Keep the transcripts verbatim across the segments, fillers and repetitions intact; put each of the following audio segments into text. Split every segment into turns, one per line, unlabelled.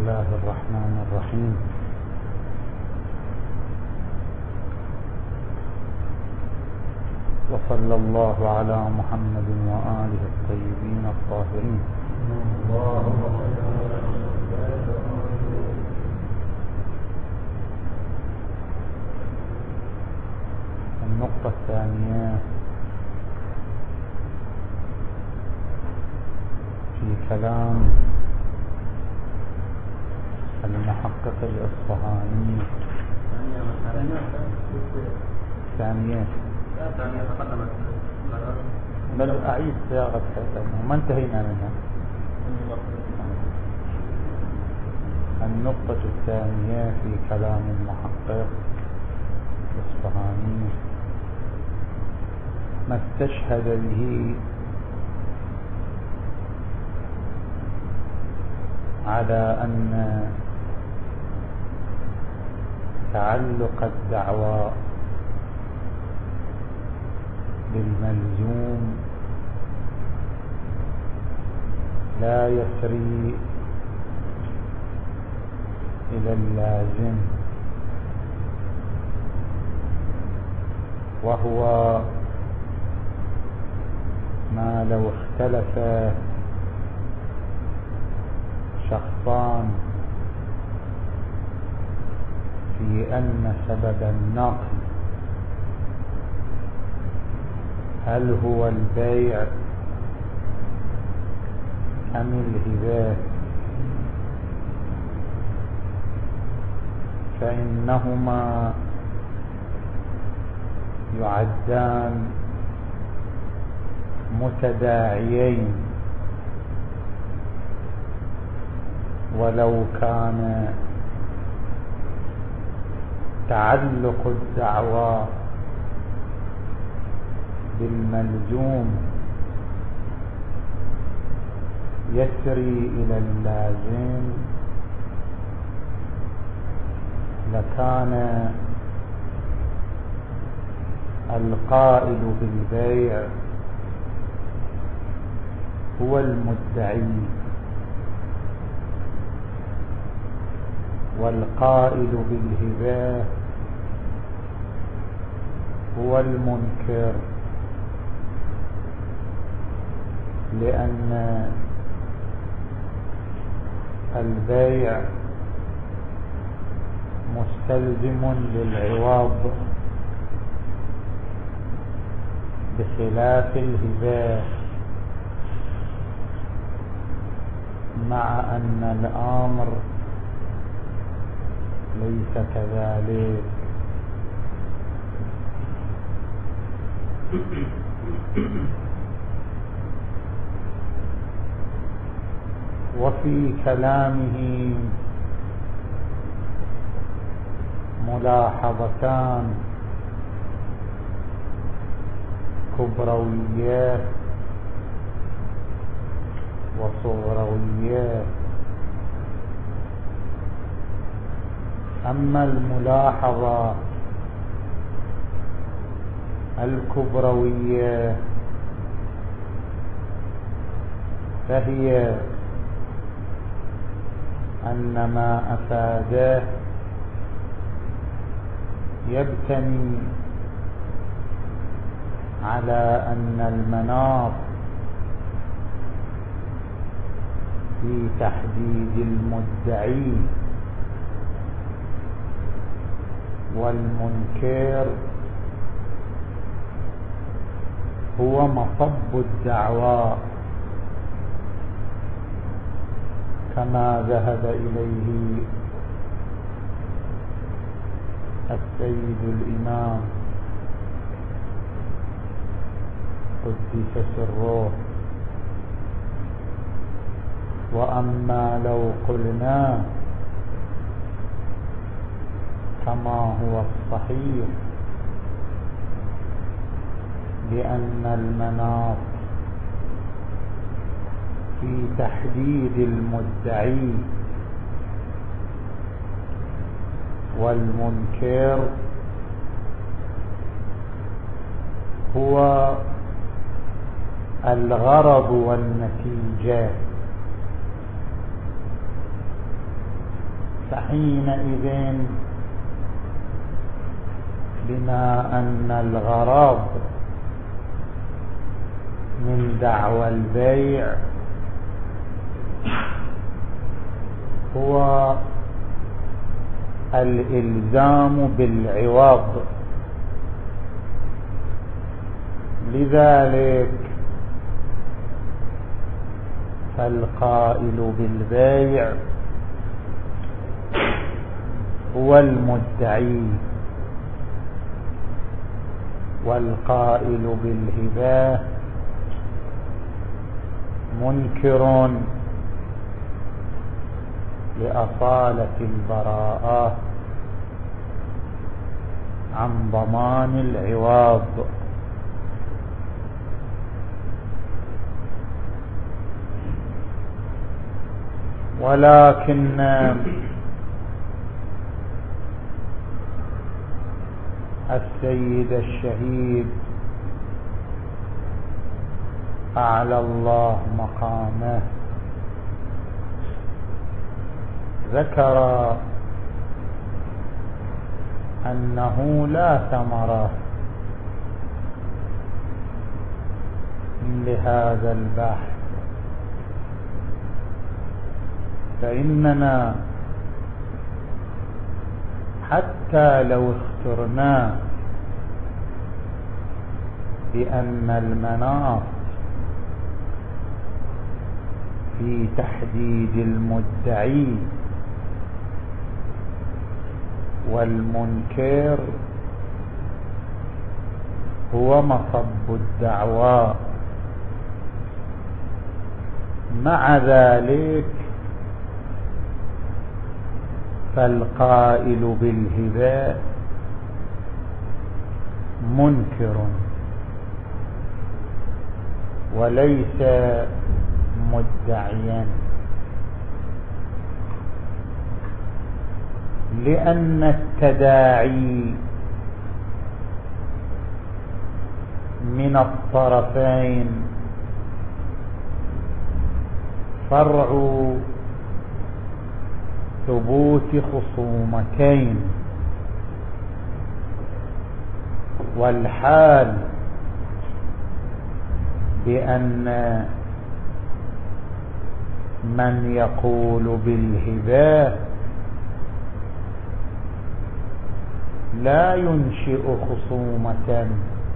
الله الرحمن الرحيم. وصلى الله على محمد وآله الطيبين الطاهرين. النقطة الثانية في كلام المحقق الإصفهاني. ثانية
ثانية تقدمت
بل أعيد صياغة ما انتهينا منها. النقطة الثانية في كلام المحقق الإصفهاني ما استشهد به على أن تعلق الدعوى بالملزوم لا يسري إلى اللازم، وهو ما لو اختلف شخصان في أن سبب النقل هل هو البيع أم الهبة، فإنهما يعدان متداعيين، ولو كان تعلق الدعوى بالملزوم يسري إلى اللازم لكان القائل بالبيع هو المدعي، والقائل بالهبة هو المنكر، لأن البيع مستلزم للعوض بخلاف الهبة، مع أن الأمر ليس كذلك. وفي كلامه ملاحظتان كبرويات وصغرويات. أما الملاحظة الكبروية فهي أن ما أفاده يبتني على أن المناط في تحديد المدعي والمنكر هو مصب الدعوى، كما ذهب إليه السيد الإمام قدس سره. وأما لو قلنا كما هو الصحيح بأن المناط في تحديد المدعي والمنكر هو الغرض والنتيجة، فحينئذ بما أن الغرض من دعوى البيع هو الإلزام بالعوض، لذلك فالقائل بالبيع هو المدعي، والقائل بالهبة منكر لأصالة البراءة عن ضمان العوض. ولكن السيد الشهيد أعلى الله مقامه ذكر أنه لا ثمرة لهذا البحث، فإننا حتى لو اخترنا بأن المناط في تحديد المدعي والمنكر هو مصب الدعوى، مع ذلك فالقائل بالهبة منكر وليس مدعيا، لأن التداعي من الطرفين فرع ثبوت خصومتين، والحال بأن من يقول بالهبة لا ينشئ خصومة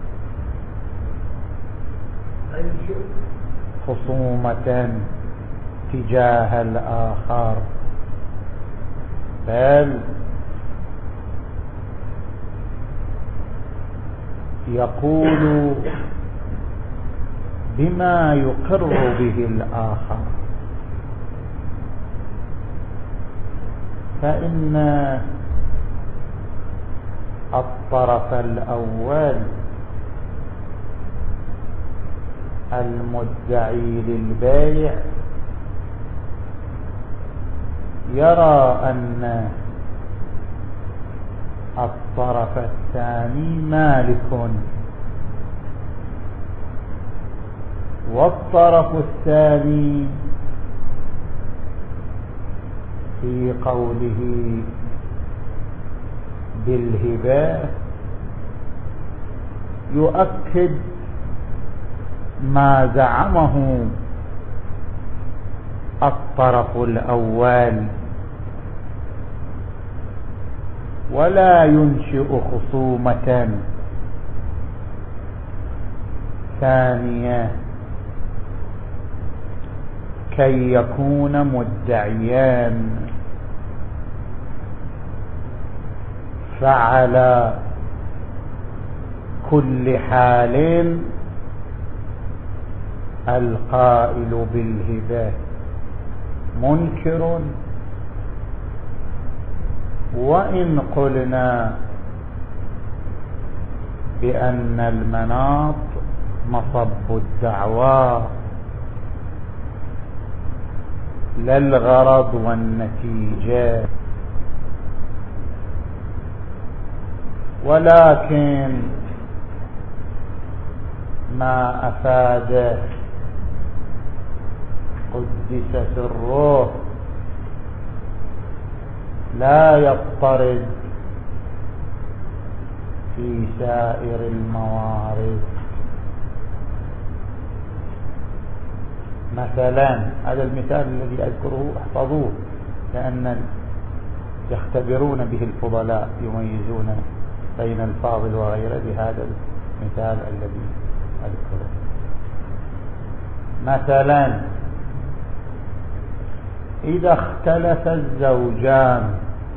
خصومة تجاه الآخر، بل يقول بما يقر به الآخر. فإن الطرف الأول المدعي للبيع يرى أن الطرف الثاني مالك، والطرف الثاني في قوله بالهبة يؤكد ما زعمه الطرف الأول، ولا ينشئ خصومة ثانية كي يكون مدعيان. فعلى كل حال القائل بالهبة منكر، وإن قلنا بأن المناط مصب الدعوى لا الغرض والنتيجة، ولكن ما أفاده قدس سره لا يضطرد في سائر الموارد. مثلا هذا المثال الذي أذكره احفظوه، لأن يختبرون به الفضلاء يميزون بين الفاضل وغيره بهذا المثال الذي أذكره. مثلا إذا اختلف الزوجان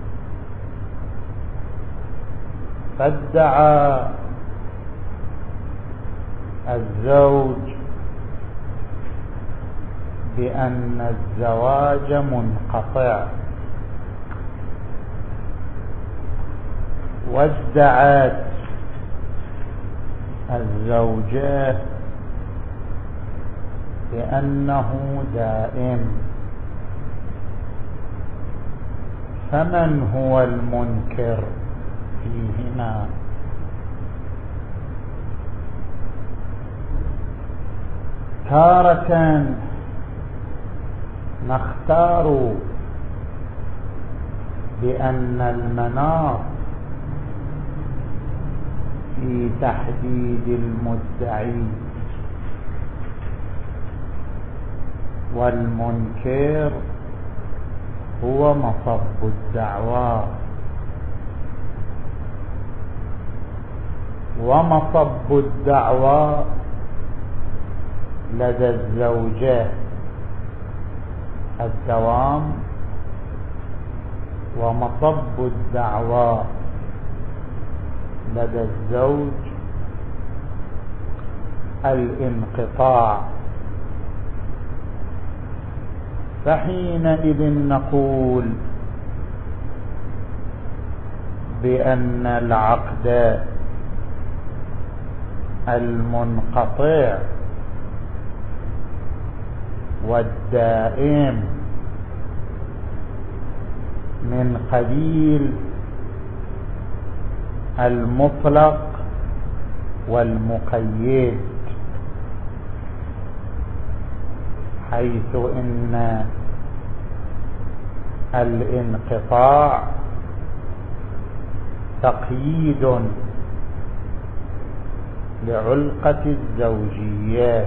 فادعى الزوج بأن الزواج منقطع، وادعت الزوجة بأنه دائم، فمن هو المنكر فيهما؟ تارة نختار بأن المناط في تحديد المدعي والمنكر هو مصب الدعوى، ومصب الدعوى لدى الزوجة الدوام، ومصب الدعوى لدى الزوج الانقطاع. فحينئذ نقول بأن العقد المنقطع والدائم من قبيل المطلق والمقيد، حيث إن الانقطاع تقييد لعلقة الزوجية،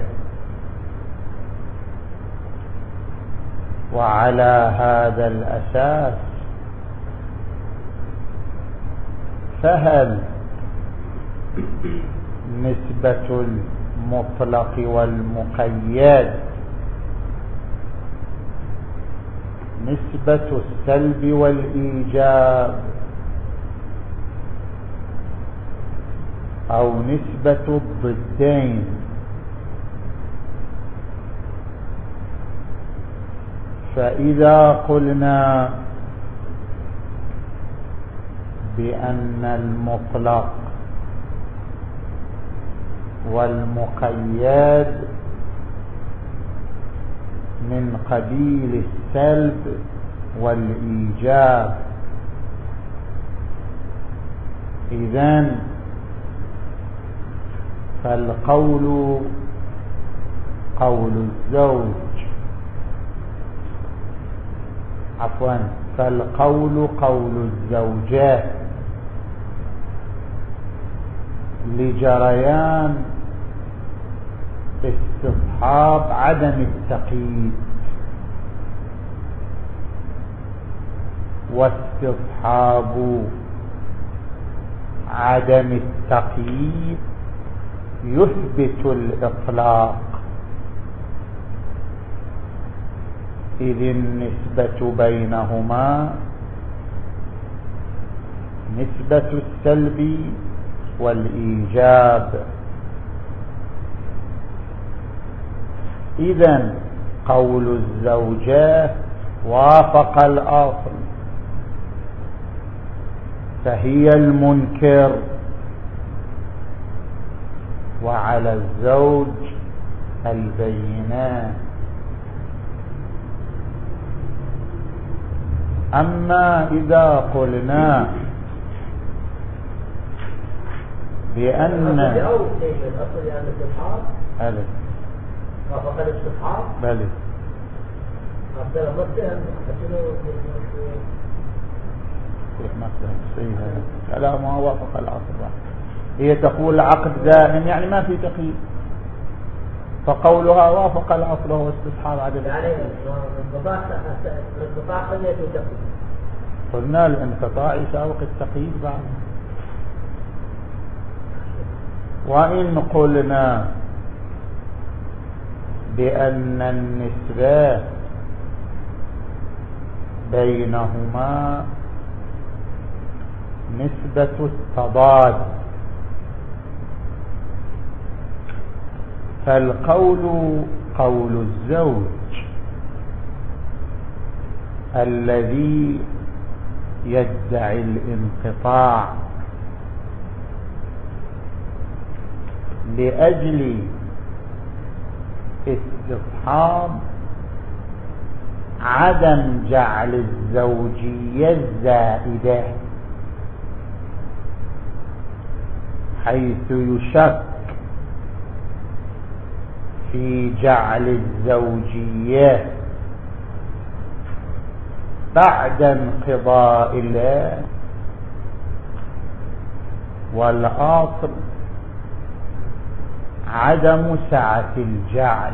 وعلى هذا الأساس فهل نسبة المطلق والمقيد نسبة السلب والإيجاب أو نسبة الضدين؟ فإذا قلنا بأن المطلق والمقيد من قبيل السلب والإيجاب، إذن فالقول قول الزوج عفوا فالقول قول الزوجة لجريان استصحاب عدم التقييد واستصحاب عدم التقييد يثبت الإطلاق، إذ النسبة بينهما نسبة السلب والإيجاب. إذن قول الزوجة وافق الأصل، فهي المنكر، وعلى الزوج البينات. أما إذا قلنا بأن
الأصل يعني الاستصحاب
ألف
وافق الاستصحاب
بلى كلامها وافق العصر. هي تقول العقد دائم يعني ما في تقييد، فقولها وافق العصر هو استصحاب عدم
يعني الانقطاع قد يكون تقييد.
قلنا الانقطاع يساوق التقييد بعد. وإن قلنا بأن النسبة بينهما نسبة التضاد، فالقول قول الزوج الذي يدعي الانقطاع لأجل استصحاب عدم جعل الزوجية الزائدة، حيث يشك في جعل الزوجية بعد انقضاء الله، والأصل عدم سعة الجعل.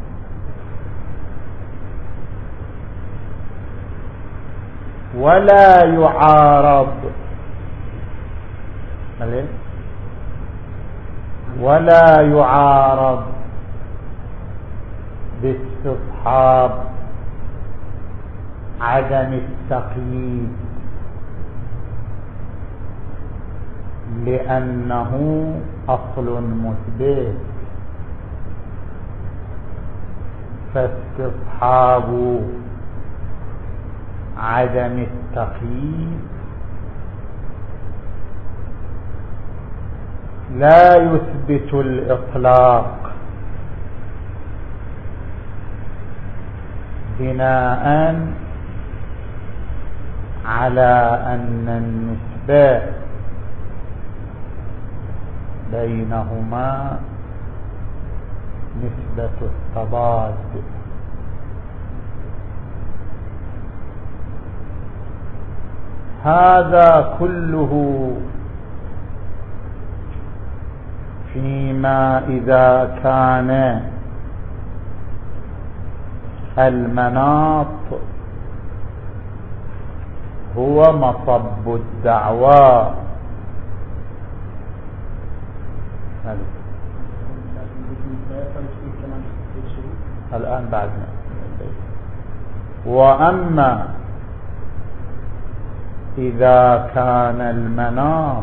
ولا يعارض ولا يعارض باستصحاب عدم التقييد، لأنه أصل مثبت، فاستصحاب عدم التقييد لا يثبت الإطلاق بناء على أن النسبة بينهما نسبة التضاد. هذا كله فيما إذا كان المناط هو مصب الدعوى. الآن بعدنا. وأما إذا كان المناط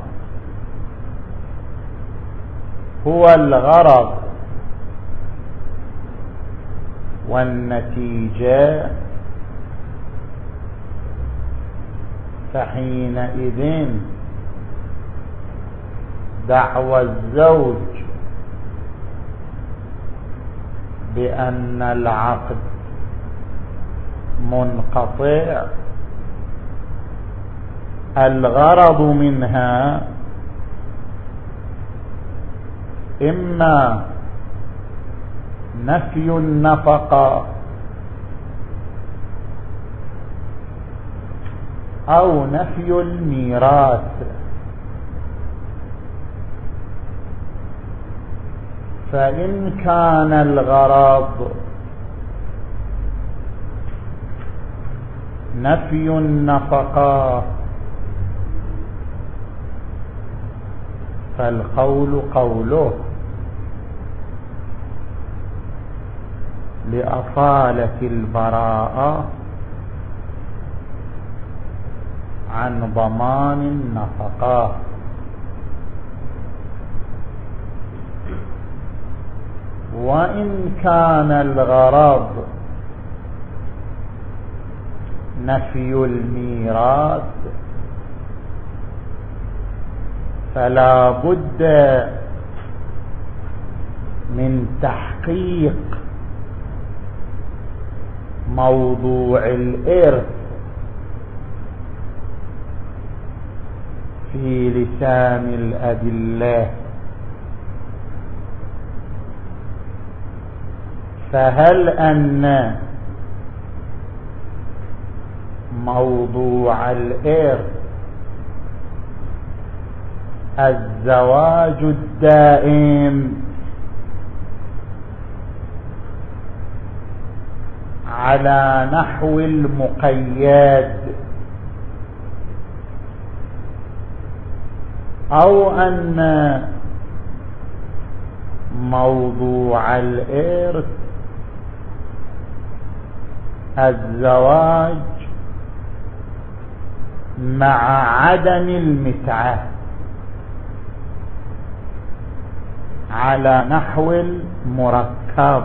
هو الغرض والنتيجة، فحينئذ دعوى الزوج بأن العقد منقطع الغرض منها إما نفي النفقة أو نفي الميراث. فإن كان الغرض نفي النفقة فالقول قوله لأصالة البراءة عن ضمان النفقة. وإن كان الغرض نفي الميراث فلا بد من تحقيق موضوع الإرث في لسان الأدلة. فهل أن موضوع الإرث الزواج الدائم على نحو المقيد، أو أن موضوع الإرث الزواج مع عدم المتعة على نحو المركب.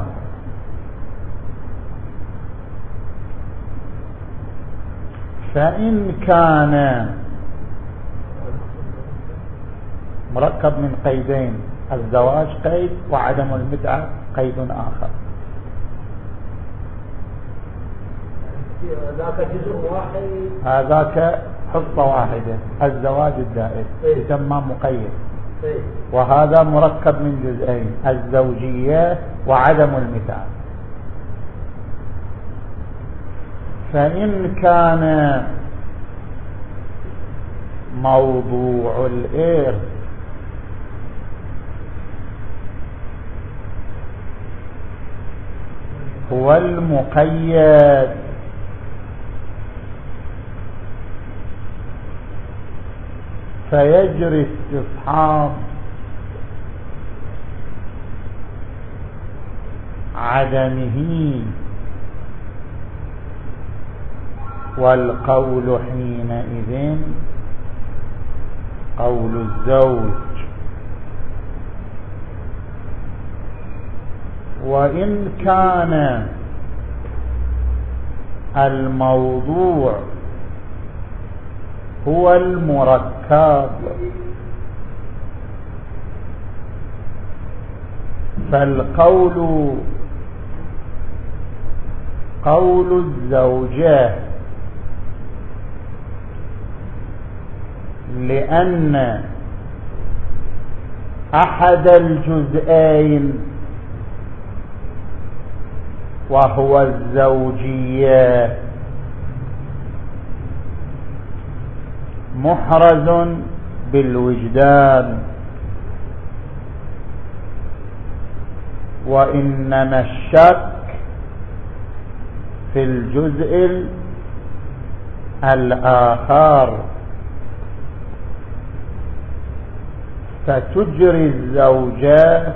فإن كان مركب من قيدين، الزواج قيد وعدم المتعة قيد آخر،
ذاك جزء واحد،
هذاك حصة واحدة الزواج الدائم يسمى مقيد، وهذا مركب من جزئين الزوجية وعدم المتعة. فإن كان موضوع الإرث هو المقيد فيجري استصحاب عدمه، والقول حينئذ قول الزوج. وإن كان الموضوع هو المركب فالقول قول الزوجة، لأن أحد الجزئين وهو الزوجية محرز بالوجدان، وإنما الشك في الجزء الآخر، فتجري الزوجة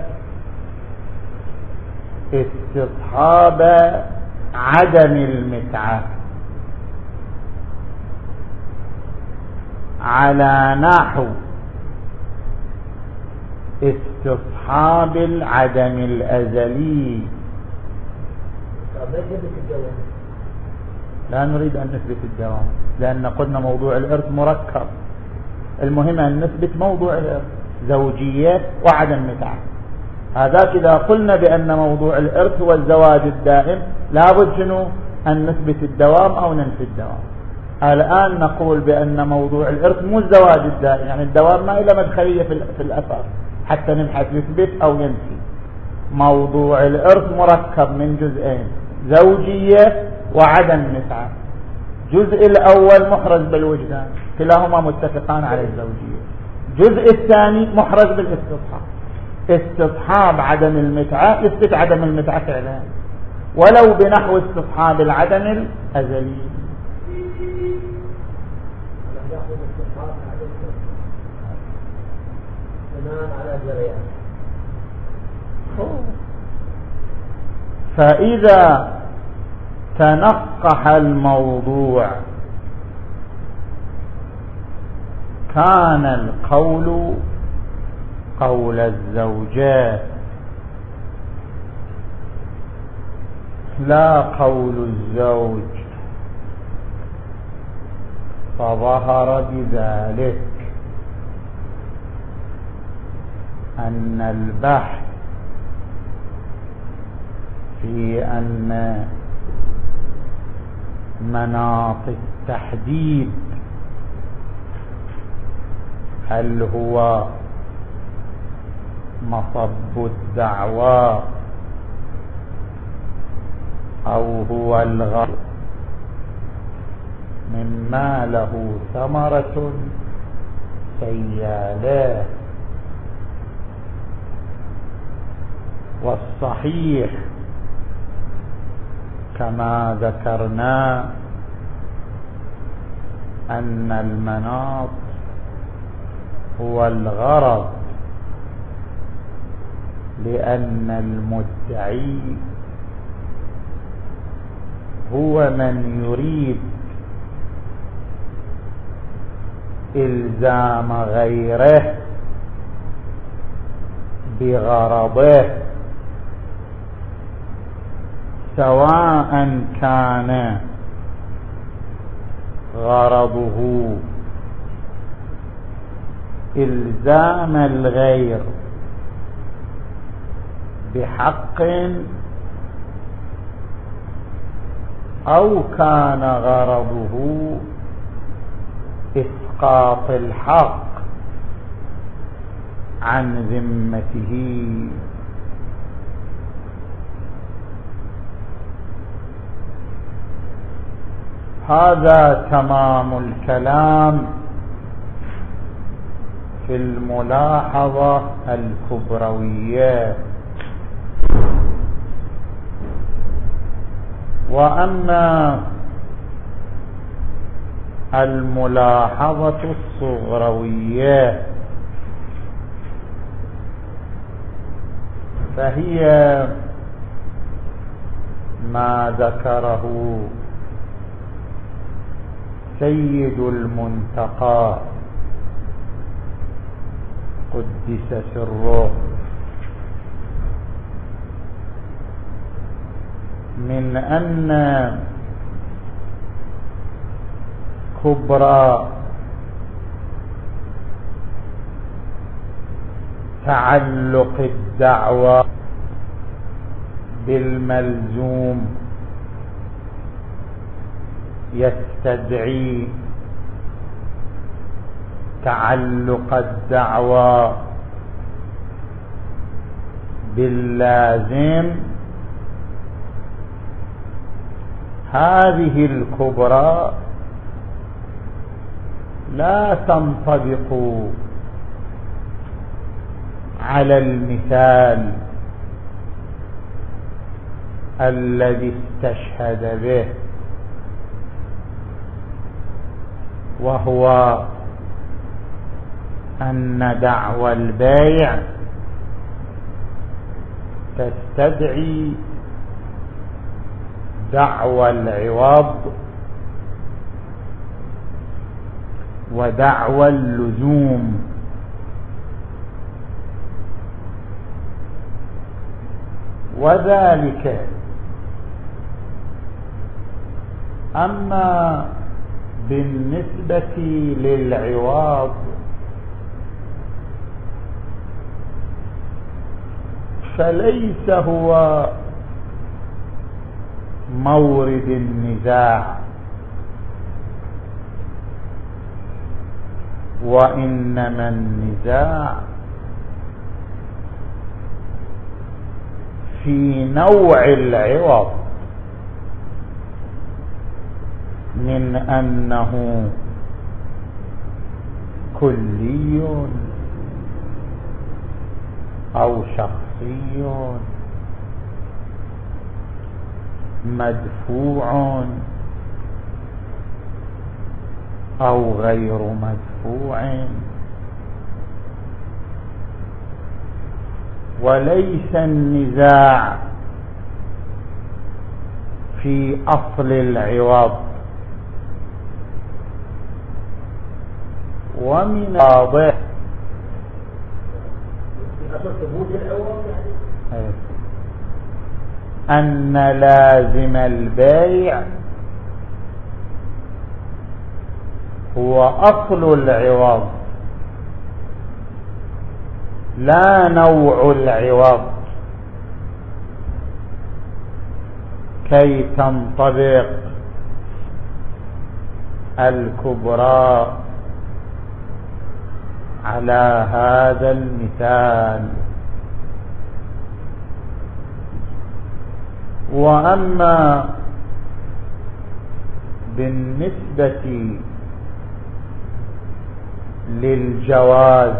استصحاب عدم المتعة على نحو استصحاب العدم الأزلي. لا نريد أن نثبت الدوام، لأن قلنا موضوع الإرث مركب، المهم أن نثبت موضوع الإرث زوجية وعدم متعة. هذا إذا قلنا بأن موضوع الإرث هو الزواج الدائم لابد شنو أن نثبت الدوام أو ننفي الدوام. الآن نقول بأن موضوع الإرث مو الزواج الدائم، يعني الدوام ما إلى مدخلية في الأثر حتى نبحث يثبت أو ينفي. موضوع الإرث مركب من جزئين زوجية وعدم متعة، الجزء الأول محرز بالوجدان كلاهما متفقان على الزوجية، الجزء الثاني محرز بالاستصحاب، استصحاب عدم المتعة يثبت عدم المتعة فعلا ولو بنحو استصحاب العدم الأزلي. فإذا تنقح الموضوع كان القول قول الزوجات لا قول الزوج، فظهر بذلك أن البحث في أن مناط التحديد هل هو مصب الدعوى أو هو الغرض مما له ثمرة سيالة. والصحيح كما ذكرنا أن المناط هو الغرض، لأن المدعي هو من يريد إلزام غيره بغرضه، سواء كان غرضه إلزام الغير بحق أو كان غرضه إسقاط الحق عن ذمته. هذا تمام الكلام في الملاحظة الكبروية. وأما الملاحظة الصغروية فهي ما ذكره سيد المنتقى قدس سره من أن كبرى تعلق الدعوة بالملزوم يستدعي تعلق الدعوة باللازم. هذه الكبرى لا تنطبق على المثال الذي استشهد به، وهو أن دعوى البيع تستدعي دعوى العوض ودعوى اللزوم. وذلك أما بالنسبة للعوض فليس هو مورد النزاع، وإنما النزاع في نوع العوض، من أنه كلي أو شخصي مدفوع أو غير مدفوع. وليس النزاع في أصل العوض. ومن واضح أن لازم البيع هو أصل العوض لا نوع العوض، كي تنطبق الكبرى على هذا المثال. وأما بالنسبة للجواز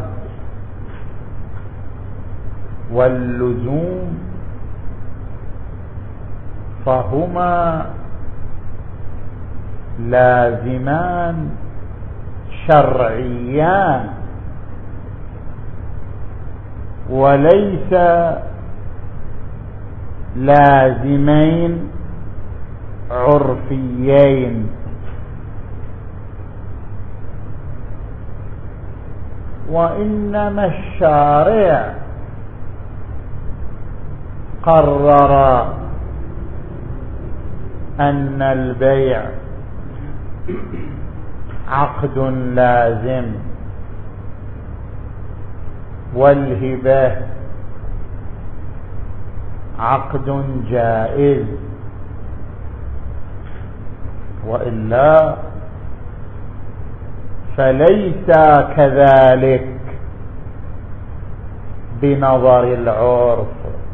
واللزوم فهما لازمان شرعيان وليس لازمين عرفيين. وإنما الشارع قرر أن البيع عقد لازم والهبة عقد جائز، وإلا فليس كذلك بنظر العرف.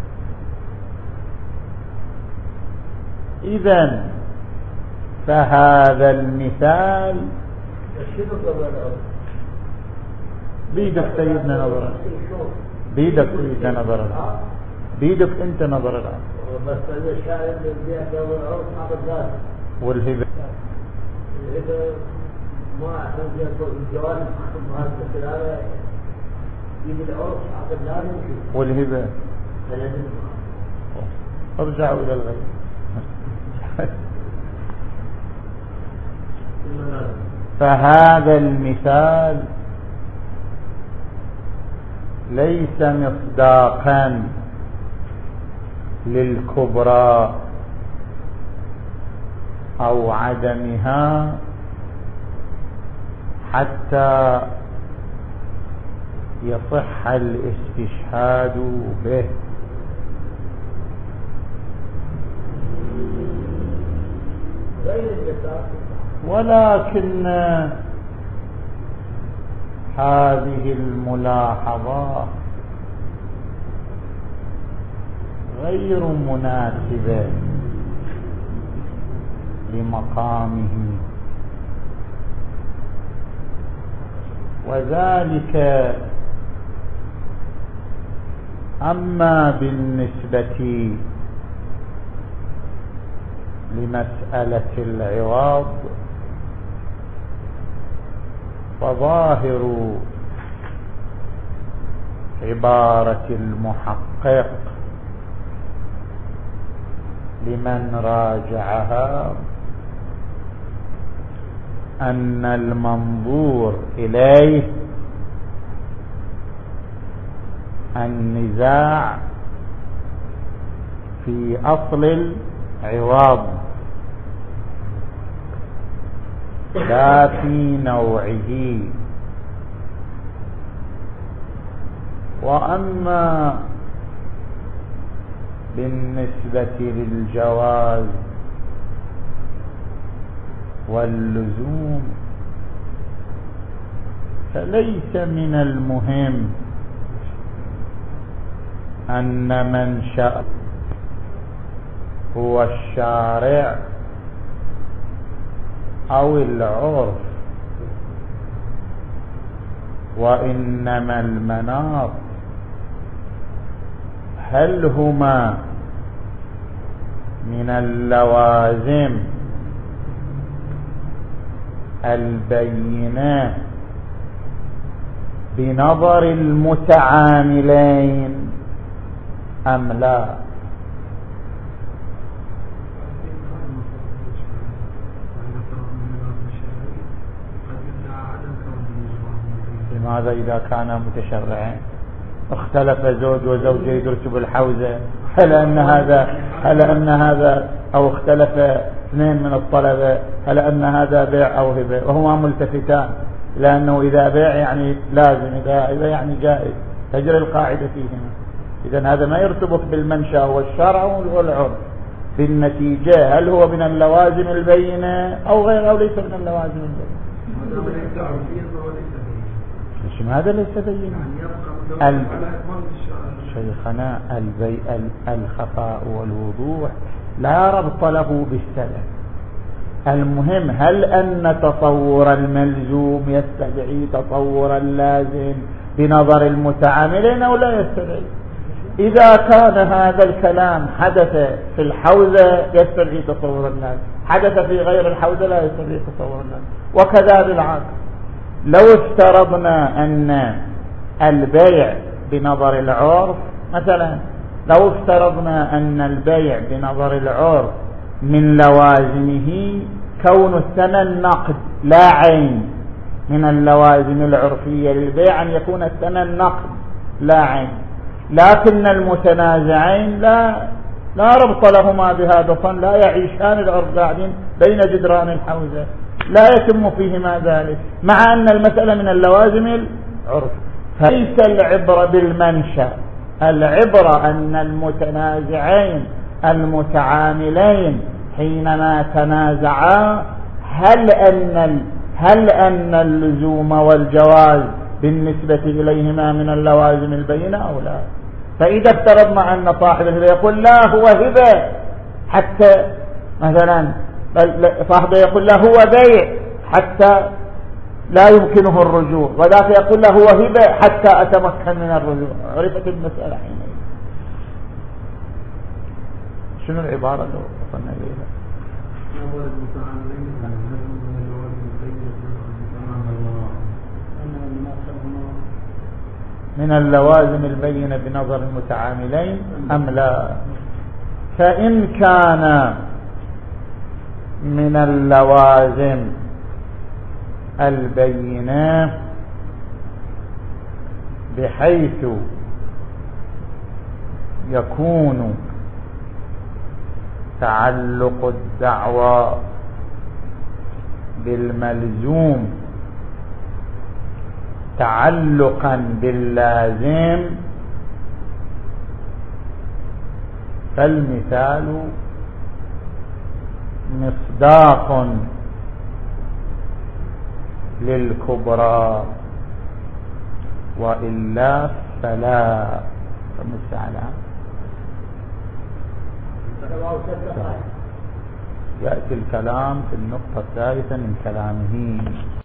إذن فهذا المثال بيدك سيدنا نظر بيدك سيدنا نظر بيدك انت نظر العرف
بس الشاعر البيع قبل العرف عقد ذات
والهبة
الهبة ما أحسن يقول الجواز هذا الخلال يجي العرف عقد ذات
والهبة ارجعوا إلى الغيب. فهذا المثال ليس مصداقا للكبرى أو عدمها حتى يصح الاستشهاد به. ولكن هذه الملاحظة غير مناسبة لمقامه، وذلك أما بالنسبة لمسألة العوض فظاهر عبارة المحقق لمن راجعها أن المنظور إليه النزاع في أصل العوض لا في نوعه. وأما بالنسبة للجواز واللزوم فليس من المهم أن من شاء هو الشارع أو العرف، وإنما المناط هل هما من اللوازم البينة بنظر المتعاملين أم لا. لماذا إذا كان متشرعين اختلف زوج وزوجة يدرسوا بالحوزة، هل أن هذا هل أن هذا أو اختلف اثنين من الطلبة هل أن هذا بيع أو هبة، وهما ملتفتان، لأنه إذا بيع يعني لازم، إذا هبة يعني جائز، تجري القاعدة فيهما. إذن هذا ما يرتبط بالمنشأ والشرع والعرف. في النتيجة هل هو من اللوازم البينة أو غير أو ليس من اللوازم البينة؟ هذا ليس بينا. ال... شيخنا البي... الخفاء والوضوح لا ربط له بالسلف، المهم هل أن تصور الملزوم يستدعي تصور اللازم بنظر المتعاملين أو لا يستدعي؟ إذا كان هذا الكلام حدث في الحوزة يستدعي تصور اللازم، حدث في غير الحوزة لا يستدعي تصور اللازم. وكذا بالعكس، لو افترضنا أن البيع بنظر العرف مثلا، لو افترضنا أن البيع بنظر العرف من لوازمه كون الثمن نقد لا عين، من اللوازم العرفية للبيع أن يكون الثمن نقد لا عين، لكن المتنازعين لا لا ربط لهما بهذا الظن، لا يعيشان العرف قاعدين بين جدران الحوزة، لا يتم فيهما ذلك، مع أن المسألة من اللوازم العرف. فليس العبرة بالمنشأ، العبرة أن المتنازعين المتعاملين حينما تنازعا هل أن هل أن اللزوم والجواز بالنسبة إليهما من اللوازم البينة أو لا. فإذا افترضنا أن صاحب الهبة يقول لا هو هبة حتى مثلا صاحبه يقول لا هو بيع حتى لا يمكنه الرجوع، وذاك يقول له هو هبة حتى أتمكن من الرجوع، عرفت المسألة حينئذ. شنو العبارة اللي وصلنا إليها؟ من اللوازم البينة بنظر المتعاملين أم لا؟ فإن كان من اللوازم البينة بحيث يكون تعلق الدعوى بالملزوم تعلقا باللازم، فالمثال مصداق للكبرى وإلا فلا. يأتي الكلام في النقطة الثالثة من كلامه.